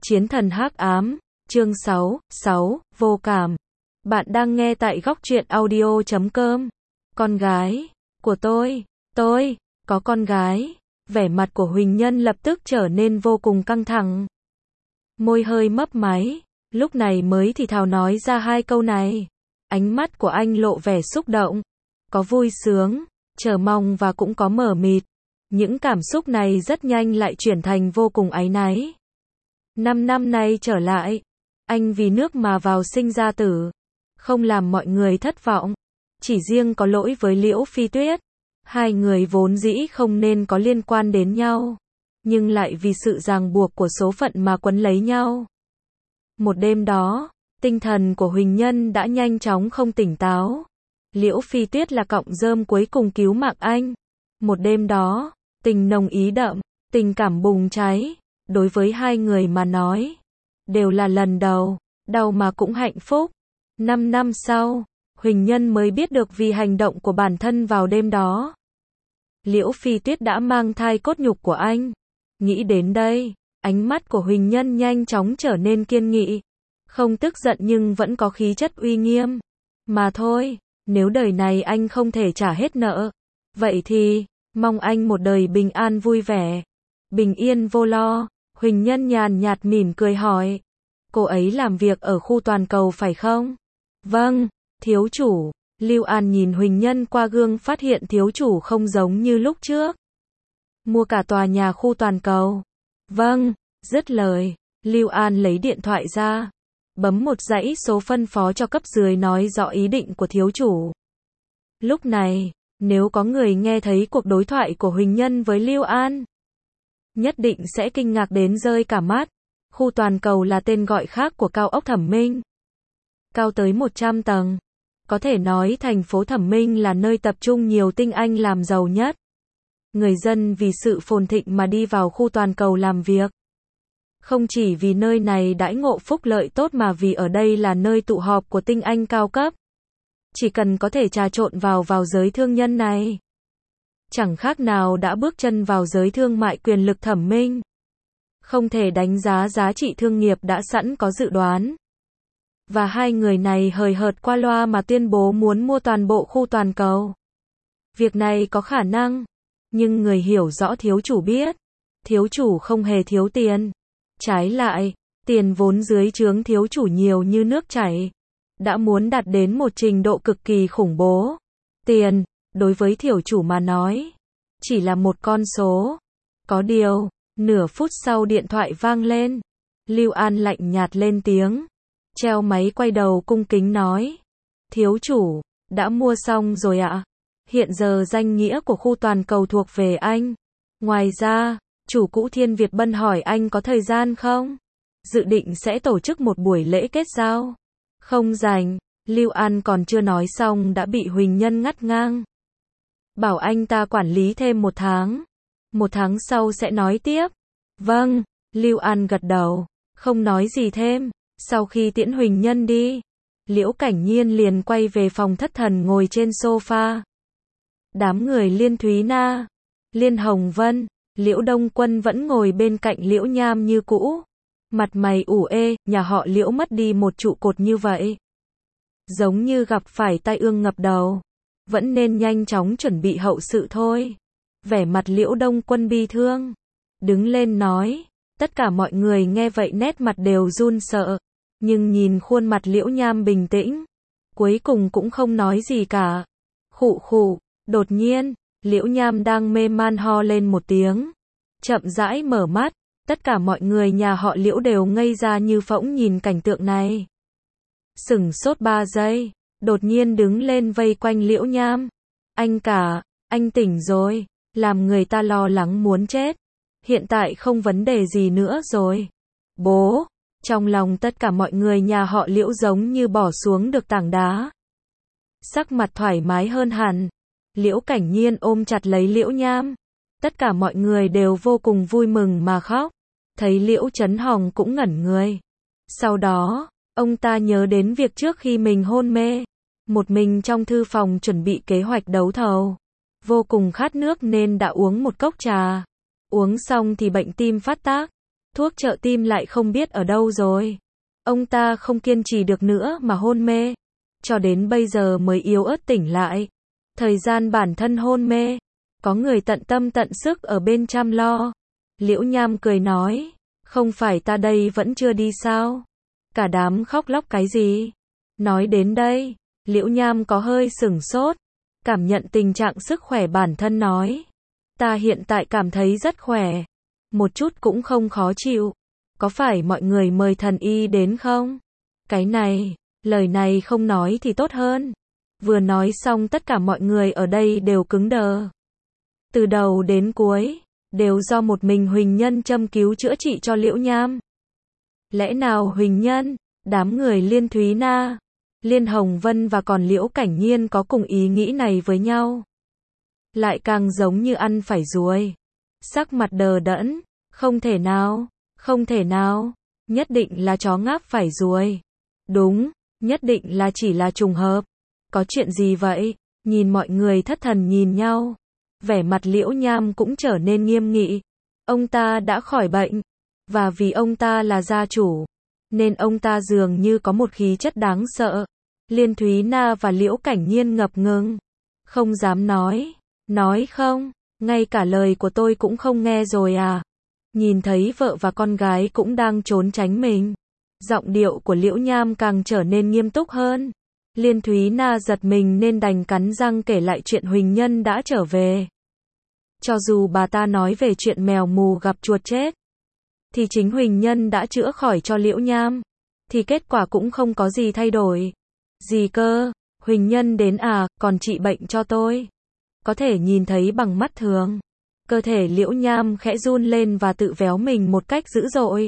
Chiến thần hắc ám, chương 6, vô cảm. Bạn đang nghe tại góc truyện audio.com. Con gái của tôi có con gái. Vẻ mặt của Huỳnh Nhân lập tức trở nên vô cùng căng thẳng. Môi hơi mấp máy, lúc này mới thì thào nói ra hai câu này. Ánh mắt của anh lộ vẻ xúc động, có vui sướng, chờ mong và cũng có mờ mịt. Những cảm xúc này rất nhanh lại chuyển thành vô cùng áy náy. 5 năm nay trở lại, anh vì nước mà vào sinh ra tử, không làm mọi người thất vọng. Chỉ riêng có lỗi với Liễu Phi Tuyết. Hai người vốn dĩ không nên có liên quan đến nhau, nhưng lại vì sự ràng buộc của số phận mà quấn lấy nhau. Một đêm đó, tinh thần của Huỳnh Nhân đã nhanh chóng không tỉnh táo. Liễu Phi Tuyết là cọng rơm cuối cùng cứu mạng anh. Một đêm đó, tình nồng ý đậm, tình cảm bùng cháy. Đối với hai người mà nói, đều là lần đầu, đau mà cũng hạnh phúc. 5 năm sau, Huỳnh Nhân mới biết được vì hành động của bản thân vào đêm đó, Liễu Phi Tuyết đã mang thai cốt nhục của anh. Nghĩ đến đây, ánh mắt của Huỳnh Nhân nhanh chóng trở nên kiên nghị. Không tức giận nhưng vẫn có khí chất uy nghiêm. Mà thôi, nếu đời này anh không thể trả hết nợ, vậy thì, mong anh một đời bình an vui vẻ, bình yên vô lo. Huỳnh Nhân nhàn nhạt mỉm cười hỏi. Cô ấy làm việc ở khu toàn cầu phải không? Vâng, thiếu chủ. Lưu An nhìn Huỳnh Nhân qua gương phát hiện thiếu chủ không giống như lúc trước. Mua cả tòa nhà khu toàn cầu. Vâng, dứt lời, Lưu An lấy điện thoại ra, bấm một dãy số phân phó cho cấp dưới nói rõ ý định của thiếu chủ. Lúc này, nếu có người nghe thấy cuộc đối thoại của Huỳnh Nhân với Lưu An, nhất định sẽ kinh ngạc đến rơi cả mắt. Khu toàn cầu là tên gọi khác của cao ốc Thẩm Minh. Cao tới 100 tầng. Có thể nói thành phố Thẩm Minh là nơi tập trung nhiều tinh anh làm giàu nhất. Người dân vì sự phồn thịnh mà đi vào khu toàn cầu làm việc. Không chỉ vì nơi này đãi ngộ phúc lợi tốt mà vì ở đây là nơi tụ họp của tinh anh cao cấp. Chỉ cần có thể trà trộn vào giới thương nhân này, chẳng khác nào đã bước chân vào giới thương mại quyền lực Thẩm Minh. Không thể đánh giá giá trị thương nghiệp đã sẵn có dự đoán. Và hai người này hời hợt qua loa mà tuyên bố muốn mua toàn bộ khu toàn cầu. Việc này có khả năng, nhưng người hiểu rõ thiếu chủ biết, thiếu chủ không hề thiếu tiền. Trái lại, tiền vốn dưới trướng thiếu chủ nhiều như nước chảy, đã muốn đạt đến một trình độ cực kỳ khủng bố. Tiền, đối với thiếu chủ mà nói, chỉ là một con số. Có điều, nửa phút sau điện thoại vang lên. Lưu An lạnh nhạt lên tiếng, treo máy quay đầu cung kính nói. Thiếu chủ, đã mua xong rồi ạ. Hiện giờ danh nghĩa của khu toàn cầu thuộc về anh. Ngoài ra, chủ cũ Thiên Việt Bân hỏi anh có thời gian không? Dự định sẽ tổ chức một buổi lễ kết giao. Không rảnh. Lưu An còn chưa nói xong đã bị Huỳnh Nhân ngắt ngang. Bảo anh ta quản lý thêm 1 tháng. 1 tháng sau sẽ nói tiếp. Vâng, Lưu An gật đầu, không nói gì thêm. Sau khi tiễn Huỳnh Nhân đi, Liễu Cảnh Nhiên liền quay về phòng thất thần ngồi trên sofa. Đám người Liên Thúy Na, Liên Hồng Vân, Liễu Đông Quân vẫn ngồi bên cạnh Liễu Nham như cũ. Mặt mày ủ ê, nhà họ Liễu mất đi một trụ cột như vậy, giống như gặp phải tai ương ngập đầu. Vẫn nên nhanh chóng chuẩn bị hậu sự thôi. Vẻ mặt Liễu Đông Quân bi thương, đứng lên nói. Tất cả mọi người nghe vậy nét mặt đều run sợ, nhưng nhìn khuôn mặt Liễu Nham bình tĩnh, cuối cùng cũng không nói gì cả. Khụ khụ, đột nhiên, Liễu Nham đang mê man ho lên một tiếng, chậm rãi mở mắt. Tất cả mọi người nhà họ Liễu đều ngây ra như phỗng nhìn cảnh tượng này. Sửng sốt 3 giây, đột nhiên đứng lên vây quanh Liễu Nham. Anh cả, anh tỉnh rồi, làm người ta lo lắng muốn chết. Hiện tại không vấn đề gì nữa rồi. Bố, trong lòng tất cả mọi người nhà họ Liễu giống như bỏ xuống được tảng đá. Sắc mặt thoải mái hơn hẳn. Liễu Cảnh Nhiên ôm chặt lấy Liễu Nham. Tất cả mọi người đều vô cùng vui mừng mà khóc. Thấy Liễu Chấn Hồng cũng ngẩn người. Sau đó, ông ta nhớ đến việc trước khi mình hôn mê, một mình trong thư phòng chuẩn bị kế hoạch đấu thầu. Vô cùng khát nước nên đã uống một cốc trà. Uống xong thì bệnh tim phát tác. thuốc trợ tim lại không biết ở đâu rồi. Ông ta không kiên trì được nữa mà hôn mê. Cho đến bây giờ mới yếu ớt tỉnh lại. Thời gian bản thân hôn mê, có người tận tâm tận sức ở bên chăm lo. Liễu Nham cười nói, không phải ta đây vẫn chưa đi sao? Cả đám khóc lóc cái gì? Nói đến đây, Liễu Nham có hơi sửng sốt, cảm nhận tình trạng sức khỏe bản thân nói. Ta hiện tại cảm thấy rất khỏe, một chút cũng không khó chịu. Có phải mọi người mời thần y đến không? Cái này, lời này không nói thì tốt hơn. Vừa nói xong tất cả mọi người ở đây đều cứng đờ. Từ đầu đến cuối, đều do một mình Huỳnh Nhân châm cứu chữa trị cho Liễu Nham. Lẽ nào Huỳnh Nhân, đám người Liên Thúy Na, Liên Hồng Vân và còn Liễu Cảnh Nhiên có cùng ý nghĩ này với nhau? Lại càng giống như ăn phải ruồi. Sắc mặt đờ đẫn, không thể nào, không thể nào, nhất định là chó ngáp phải ruồi. Đúng, nhất định là chỉ là trùng hợp. Có chuyện gì vậy? Nhìn mọi người thất thần nhìn nhau. Vẻ mặt Liễu Nham cũng trở nên nghiêm nghị. Ông ta đã khỏi bệnh. Và vì ông ta là gia chủ, nên ông ta dường như có một khí chất đáng sợ. Liên Thúy Na và Liễu Cảnh Nhiên ngập ngừng. Không dám nói. Nói không, ngay cả lời của tôi cũng không nghe rồi à? Nhìn thấy vợ và con gái cũng đang trốn tránh mình. Giọng điệu của Liễu Nham càng trở nên nghiêm túc hơn. Liên Thúy Na giật mình nên đành cắn răng kể lại chuyện Huỳnh Nhân đã trở về. Cho dù bà ta nói về chuyện mèo mù gặp chuột chết, thì chính Huỳnh Nhân đã chữa khỏi cho Liễu Nham, thì kết quả cũng không có gì thay đổi. Gì cơ? Huỳnh Nhân đến à, còn trị bệnh cho tôi? Có thể nhìn thấy bằng mắt thường. Cơ thể Liễu Nham khẽ run lên và tự véo mình một cách dữ dội.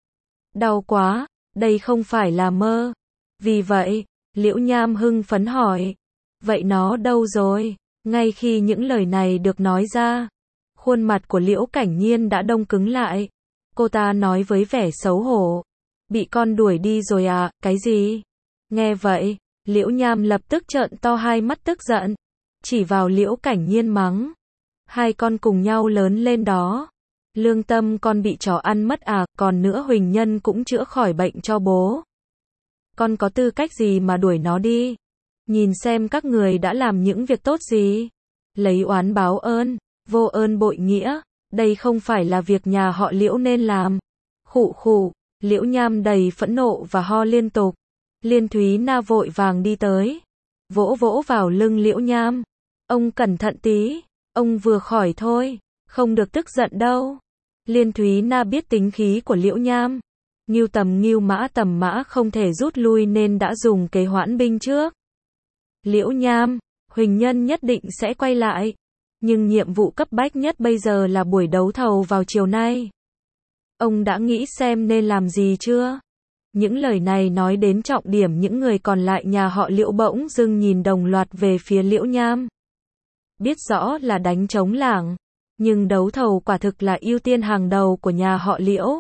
Đau quá, đây không phải là mơ. Vì vậy, Liễu Nham hưng phấn hỏi, vậy nó đâu rồi? Ngay khi những lời này được nói ra, khuôn mặt của Liễu Cảnh Nhiên đã đông cứng lại. Cô ta nói với vẻ xấu hổ, bị con đuổi đi rồi à, cái gì? Nghe vậy, Liễu Nham lập tức trợn to hai mắt tức giận, chỉ vào Liễu Cảnh Nhiên mắng. Hai con cùng nhau lớn lên đó. Lương tâm con bị chó ăn mất à, còn nữa Huỳnh Nhân cũng chữa khỏi bệnh cho bố. Con có tư cách gì mà đuổi nó đi? Nhìn xem các người đã làm những việc tốt gì. Lấy oán báo ơn, vô ơn bội nghĩa, đây không phải là việc nhà họ Liễu nên làm. Khụ khụ, Liễu Nham đầy phẫn nộ và ho liên tục. Liên Thúy Na vội vàng đi tới, vỗ vỗ vào lưng Liễu Nham. Ông cẩn thận tí, ông vừa khỏi thôi, không được tức giận đâu. Liên Thúy Na biết tính khí của Liễu Nham. Ngưu tầm mã không thể rút lui nên đã dùng kế hoãn binh trước. Liễu Nham, Huỳnh Nhân nhất định sẽ quay lại. Nhưng nhiệm vụ cấp bách nhất bây giờ là buổi đấu thầu vào chiều nay. Ông đã nghĩ xem nên làm gì chưa? Những lời này nói đến trọng điểm, những người còn lại nhà họ Liễu bỗng dưng nhìn đồng loạt về phía Liễu Nham. Biết rõ là đánh trống lảng, nhưng đấu thầu quả thực là ưu tiên hàng đầu của nhà họ Liễu.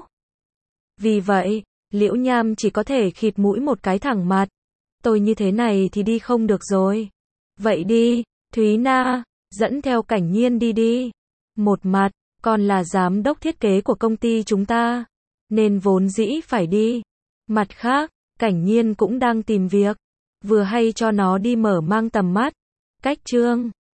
Vì vậy, Liễu Nham chỉ có thể khịt mũi một cái thẳng mặt. Tôi như thế này thì đi không được rồi. Vậy đi, Thúy Na, dẫn theo Cảnh Nhiên đi đi. Một mặt, con là giám đốc thiết kế của công ty chúng ta, nên vốn dĩ phải đi. Mặt khác, Cảnh Nhiên cũng đang tìm việc. Vừa hay cho nó đi mở mang tầm mắt. Cách chương